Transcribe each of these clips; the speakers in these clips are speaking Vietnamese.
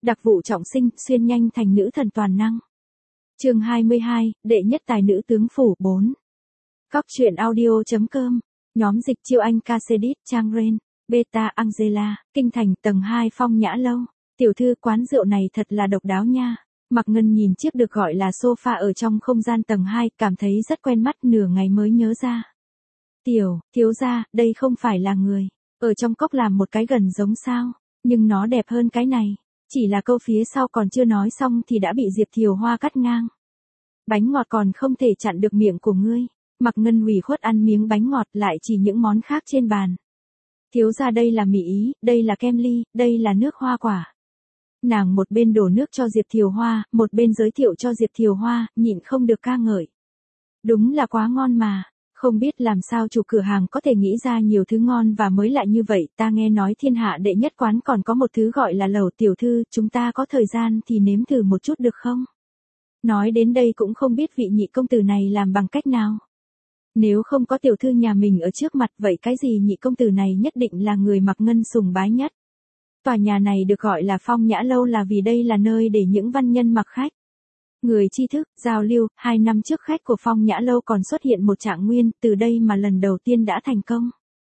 Đặc vụ trọng sinh, xuyên nhanh thành nữ thần toàn năng. Chương 22, đệ nhất tài nữ tướng phủ 4. Cóc truyện audio.com, nhóm dịch chiêu anh Casedit, Trang Ren, Beta Angela, Kinh Thành tầng 2 Phong Nhã Lâu. Tiểu thư, quán rượu này thật là độc đáo nha. Mạc Ngân nhìn chiếc được gọi là sofa ở trong không gian tầng 2, cảm thấy rất quen mắt, nửa ngày mới nhớ ra. Thiếu gia, đây không phải là người ở trong cốc làm một cái gần giống sao, nhưng nó đẹp hơn cái này. Chỉ là câu phía sau còn chưa nói xong thì đã bị Diệp Thiều Hoa cắt ngang. Bánh ngọt còn không thể chặn được miệng của ngươi. Mạc Ngân ủy khuất ăn miếng bánh ngọt, lại chỉ những món khác trên bàn. Thiếu gia, đây là mì ý, đây là kem ly, đây là nước hoa quả. Nàng một bên đổ nước cho Diệp Thiều Hoa, một bên giới thiệu cho Diệp Thiều Hoa, nhịn không được ca ngợi. Đúng là quá ngon mà. Không biết làm sao chủ cửa hàng có thể nghĩ ra nhiều thứ ngon và mới lạ như vậy. Ta nghe nói thiên hạ đệ nhất quán còn có một thứ gọi là lẩu. Tiểu thư, chúng ta có thời gian thì nếm thử một chút được không? Nói đến đây cũng không biết vị nhị công tử này làm bằng cách nào. Nếu không có tiểu thư nhà mình ở trước mặt, vậy cái gì nhị công tử này nhất định là người Mạc Ngân sùng bái nhất. Tòa nhà này được gọi là Phong Nhã Lâu là vì đây là nơi để những văn nhân mặc khách, người tri thức, giao lưu. 2 năm trước khách của Phong Nhã Lâu còn xuất hiện một trạng nguyên, từ đây mà lần đầu tiên đã thành công.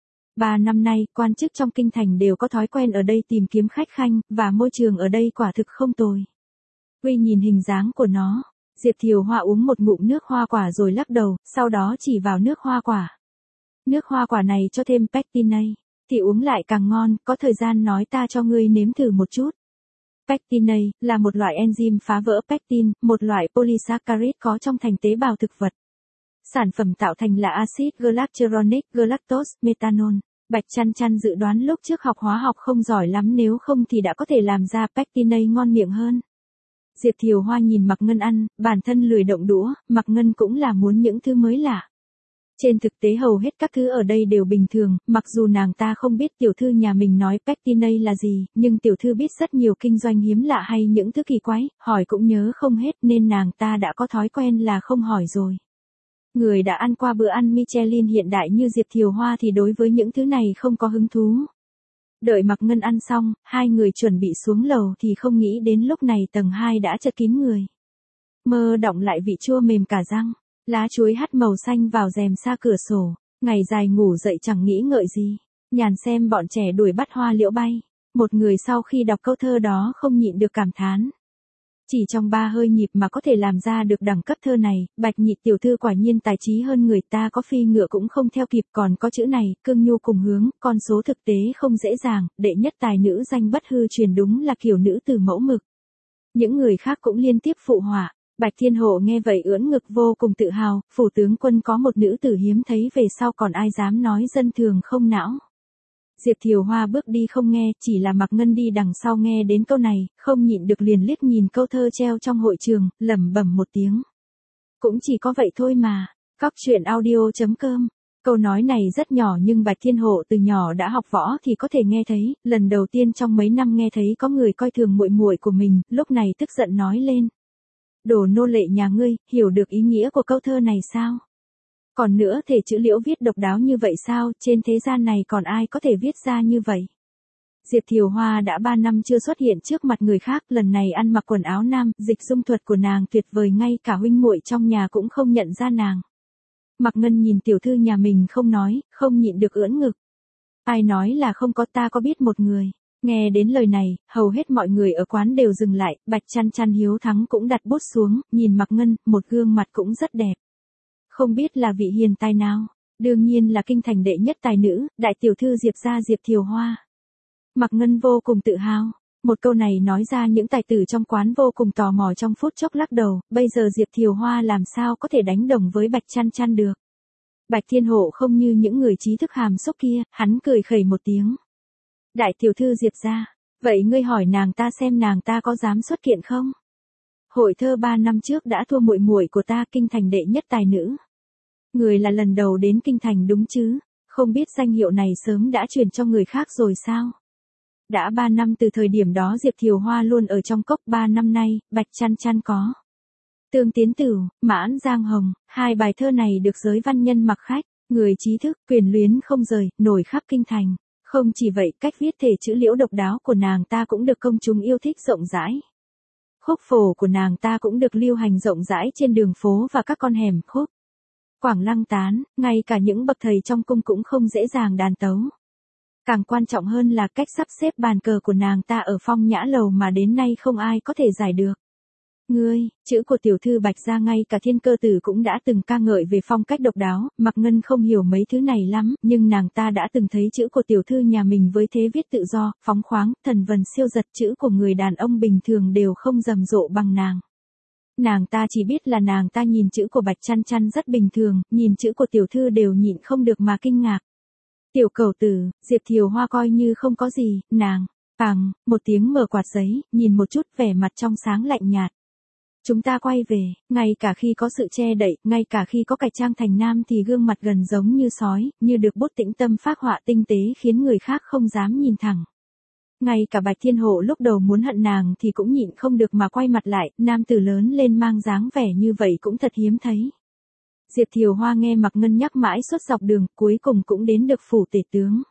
3 năm nay, quan chức trong kinh thành đều có thói quen ở đây tìm kiếm khách khanh, và môi trường ở đây quả thực không tồi. Huy nhìn hình dáng của nó, Diệp Thiều Hoa uống một ngụm nước hoa quả rồi lắc đầu, sau đó chỉ vào nước hoa quả. Nước hoa quả này cho thêm pectinate, thì uống lại càng ngon, có thời gian nói ta cho ngươi nếm thử một chút. Pectinate là một loại enzyme phá vỡ pectin, một loại polysaccharide có trong thành tế bào thực vật. Sản phẩm tạo thành là axit galacturonic, galactose, methanol. Bạch Chăn Chăn dự đoán lúc trước học hóa học không giỏi lắm, nếu không thì đã có thể làm ra pectinate ngon miệng hơn. Diệp Thiều Hoa nhìn Mạc Ngân ăn, bản thân lười động đũa, Mạc Ngân cũng là muốn những thứ mới lạ. Trên thực tế hầu hết các thứ ở đây đều bình thường, mặc dù nàng ta không biết tiểu thư nhà mình nói pectinate là gì, nhưng tiểu thư biết rất nhiều kinh doanh hiếm lạ hay những thứ kỳ quái, hỏi cũng nhớ không hết nên nàng ta đã có thói quen là không hỏi rồi. Người đã ăn qua bữa ăn Michelin hiện đại như Diệp Thiều Hoa thì đối với những thứ này không có hứng thú. Đợi Mạc Ngân ăn xong, hai người chuẩn bị xuống lầu thì không nghĩ đến lúc này tầng 2 đã chật kín người. Mơ động lại vị chua mềm cả răng. Lá chuối hắt màu xanh vào rèm sa cửa sổ, ngày dài ngủ dậy chẳng nghĩ ngợi gì, nhàn xem bọn trẻ đuổi bắt hoa liễu bay. Một người sau khi đọc câu thơ đó không nhịn được cảm thán. Chỉ trong 3 hơi nhịp mà có thể làm ra được đẳng cấp thơ này, Bạch Nhị tiểu thư quả nhiên tài trí hơn người ta, có phi ngựa cũng không theo kịp. Còn có chữ này, cương nhu cùng hướng, con số thực tế không dễ dàng, đệ nhất tài nữ danh bất hư truyền, đúng là kiểu nữ từ mẫu mực. Những người khác cũng liên tiếp phụ họa. Bạch Thiên Hộ nghe vậy ưỡn ngực vô cùng tự hào, phủ tướng quân có một nữ tử hiếm thấy, về sau còn ai dám nói dân thường không não. Diệp Thiều Hoa bước đi không nghe, chỉ là Mạc Ngân đi đằng sau nghe đến câu này, không nhịn được liền liếc nhìn câu thơ treo trong hội trường, lẩm bẩm một tiếng. Cũng chỉ có vậy thôi mà. Cóc truyện audio.com. Câu nói này rất nhỏ nhưng Bạch Thiên Hộ từ nhỏ đã học võ thì có thể nghe thấy, lần đầu tiên trong mấy năm nghe thấy có người coi thường muội muội của mình, lúc này tức giận nói lên. Đồ nô lệ nhà ngươi, hiểu được ý nghĩa của câu thơ này sao? Còn nữa, thể chữ liễu viết độc đáo như vậy sao, trên thế gian này còn ai có thể viết ra như vậy? Diệp Thiều Hoa đã 3 năm chưa xuất hiện trước mặt người khác, lần này ăn mặc quần áo nam, dịch dung thuật của nàng tuyệt vời, ngay cả huynh muội trong nhà cũng không nhận ra nàng. Mạc Ngân nhìn tiểu thư nhà mình không nói, không nhịn được ưỡn ngực. Ai nói là không có, ta có biết một người. Nghe đến lời này, hầu hết mọi người ở quán đều dừng lại, Bạch Chăn Chăn hiếu thắng cũng đặt bút xuống, nhìn Mạc Ngân, một gương mặt cũng rất đẹp. Không biết là vị hiền tài nào, đương nhiên là kinh thành đệ nhất tài nữ, đại tiểu thư Diệp gia Diệp Thiều Hoa. Mạc Ngân vô cùng tự hào, một câu này nói ra những tài tử trong quán vô cùng tò mò, trong phút chốc lắc đầu, bây giờ Diệp Thiều Hoa làm sao có thể đánh đồng với Bạch Chăn Chăn được. Bạch Thiên Hộ không như những người trí thức hàm xúc kia, hắn cười khẩy một tiếng. Đại tiểu thư Diệp gia, vậy ngươi hỏi nàng ta xem nàng ta có dám xuất kiện không? Hội thơ 3 năm trước đã thua muội muội của ta, kinh thành đệ nhất tài nữ. Người là lần đầu đến kinh thành đúng chứ, không biết danh hiệu này sớm đã truyền cho người khác rồi sao? Đã 3 năm từ thời điểm đó Diệp Thiều Hoa luôn ở trong cốc, 3 năm nay, Bạch Chăn Chăn có. Tương Tiến Tử, Mãn Giang Hồng, 2 bài thơ này được giới văn nhân mặc khách, người trí thức, quyền luyến không rời, nổi khắp kinh thành. Không chỉ vậy, cách viết thể chữ liễu độc đáo của nàng ta cũng được công chúng yêu thích rộng rãi. Khúc phổ của nàng ta cũng được lưu hành rộng rãi trên đường phố và các con hẻm khúc. Quảng Lăng tán, ngay cả những bậc thầy trong cung cũng không dễ dàng đàn tấu. Càng quan trọng hơn là cách sắp xếp bàn cờ của nàng ta ở Phong Nhã Lầu mà đến nay không ai có thể giải được. Ngươi, chữ của tiểu thư Bạch gia ngay cả Thiên Cơ Tử cũng đã từng ca ngợi về phong cách độc đáo, Mạc Ngân không hiểu mấy thứ này lắm, nhưng nàng ta đã từng thấy chữ của tiểu thư nhà mình với thế viết tự do, phóng khoáng, thần vần siêu giật, chữ của người đàn ông bình thường đều không rầm rộ bằng nàng. Nàng ta chỉ biết là nàng ta nhìn chữ của Bạch Chăn Chăn rất bình thường, nhìn chữ của tiểu thư đều nhịn không được mà kinh ngạc. Tiểu Cẩu Tử, Diệp Thiều Hoa coi như không có gì, nàng, một tiếng mở quạt giấy, nhìn một chút vẻ mặt trong sáng lạnh nhạt. Chúng ta quay về, ngay cả khi có sự che đậy, ngay cả khi có cải trang thành nam thì gương mặt gần giống như sói, như được bút tĩnh tâm phác họa tinh tế khiến người khác không dám nhìn thẳng. Ngay cả Bạch Thiên Hộ lúc đầu muốn hận nàng thì cũng nhịn không được mà quay mặt lại, nam tử lớn lên mang dáng vẻ như vậy cũng thật hiếm thấy. Diệp Thiều Hoa nghe Mạc Ngân nhắc mãi suốt dọc đường, cuối cùng cũng đến được phủ tể tướng.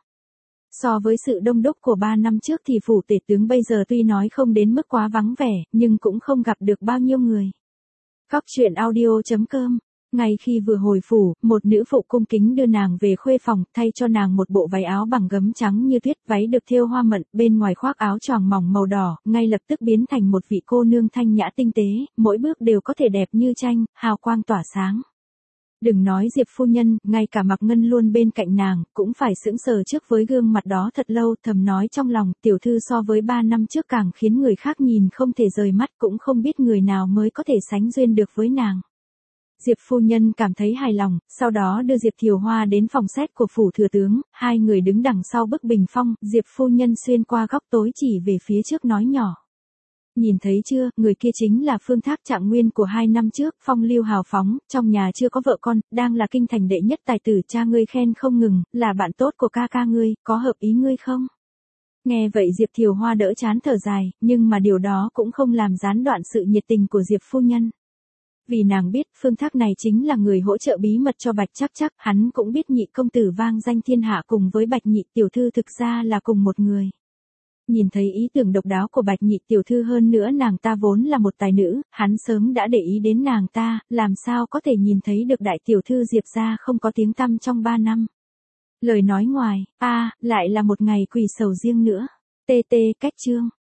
So với sự đông đúc của 3 năm trước thì phủ tể tướng bây giờ tuy nói không đến mức quá vắng vẻ, nhưng cũng không gặp được bao nhiêu người. Góc truyện audio.com. Ngay khi vừa hồi phủ, một nữ phụ cung kính đưa nàng về khuê phòng, thay cho nàng một bộ váy áo bằng gấm trắng như tuyết, váy được thêu hoa mận, bên ngoài khoác áo choàng mỏng màu đỏ, ngay lập tức biến thành một vị cô nương thanh nhã tinh tế, mỗi bước đều có thể đẹp như tranh, hào quang tỏa sáng. Đừng nói Diệp phu nhân, ngay cả Mạc Ngân luôn bên cạnh nàng, cũng phải sững sờ trước với gương mặt đó thật lâu, thầm nói trong lòng, tiểu thư so với 3 năm trước càng khiến người khác nhìn không thể rời mắt, cũng không biết người nào mới có thể sánh duyên được với nàng. Diệp phu nhân cảm thấy hài lòng, sau đó đưa Diệp Thiều Hoa đến phòng xét của phủ thừa tướng, hai người đứng đằng sau bức bình phong, Diệp phu nhân xuyên qua góc tối chỉ về phía trước nói nhỏ. Nhìn thấy chưa, người kia chính là Phương Thác Trạng Nguyên của 2 năm trước, phong lưu hào phóng, trong nhà chưa có vợ con, đang là kinh thành đệ nhất tài tử, cha ngươi khen không ngừng, là bạn tốt của ca ca ngươi, có hợp ý ngươi không? Nghe vậy Diệp Thiều Hoa đỡ chán thở dài, nhưng mà điều đó cũng không làm gián đoạn sự nhiệt tình của Diệp phu nhân. Vì nàng biết, Phương Thác này chính là người hỗ trợ bí mật cho Bạch Trắc Trắc, hắn cũng biết Nhị công tử vang danh thiên hạ cùng với Bạch Nhị tiểu thư thực ra là cùng một người. Nhìn thấy ý tưởng độc đáo của Bạch Nhị tiểu thư, hơn nữa nàng ta vốn là một tài nữ, hắn sớm đã để ý đến nàng ta, làm sao có thể nhìn thấy được đại tiểu thư Diệp gia không có tiếng tăm trong 3 năm. Lời nói ngoài, lại là một ngày quỷ sầu riêng nữa. TT cách chương.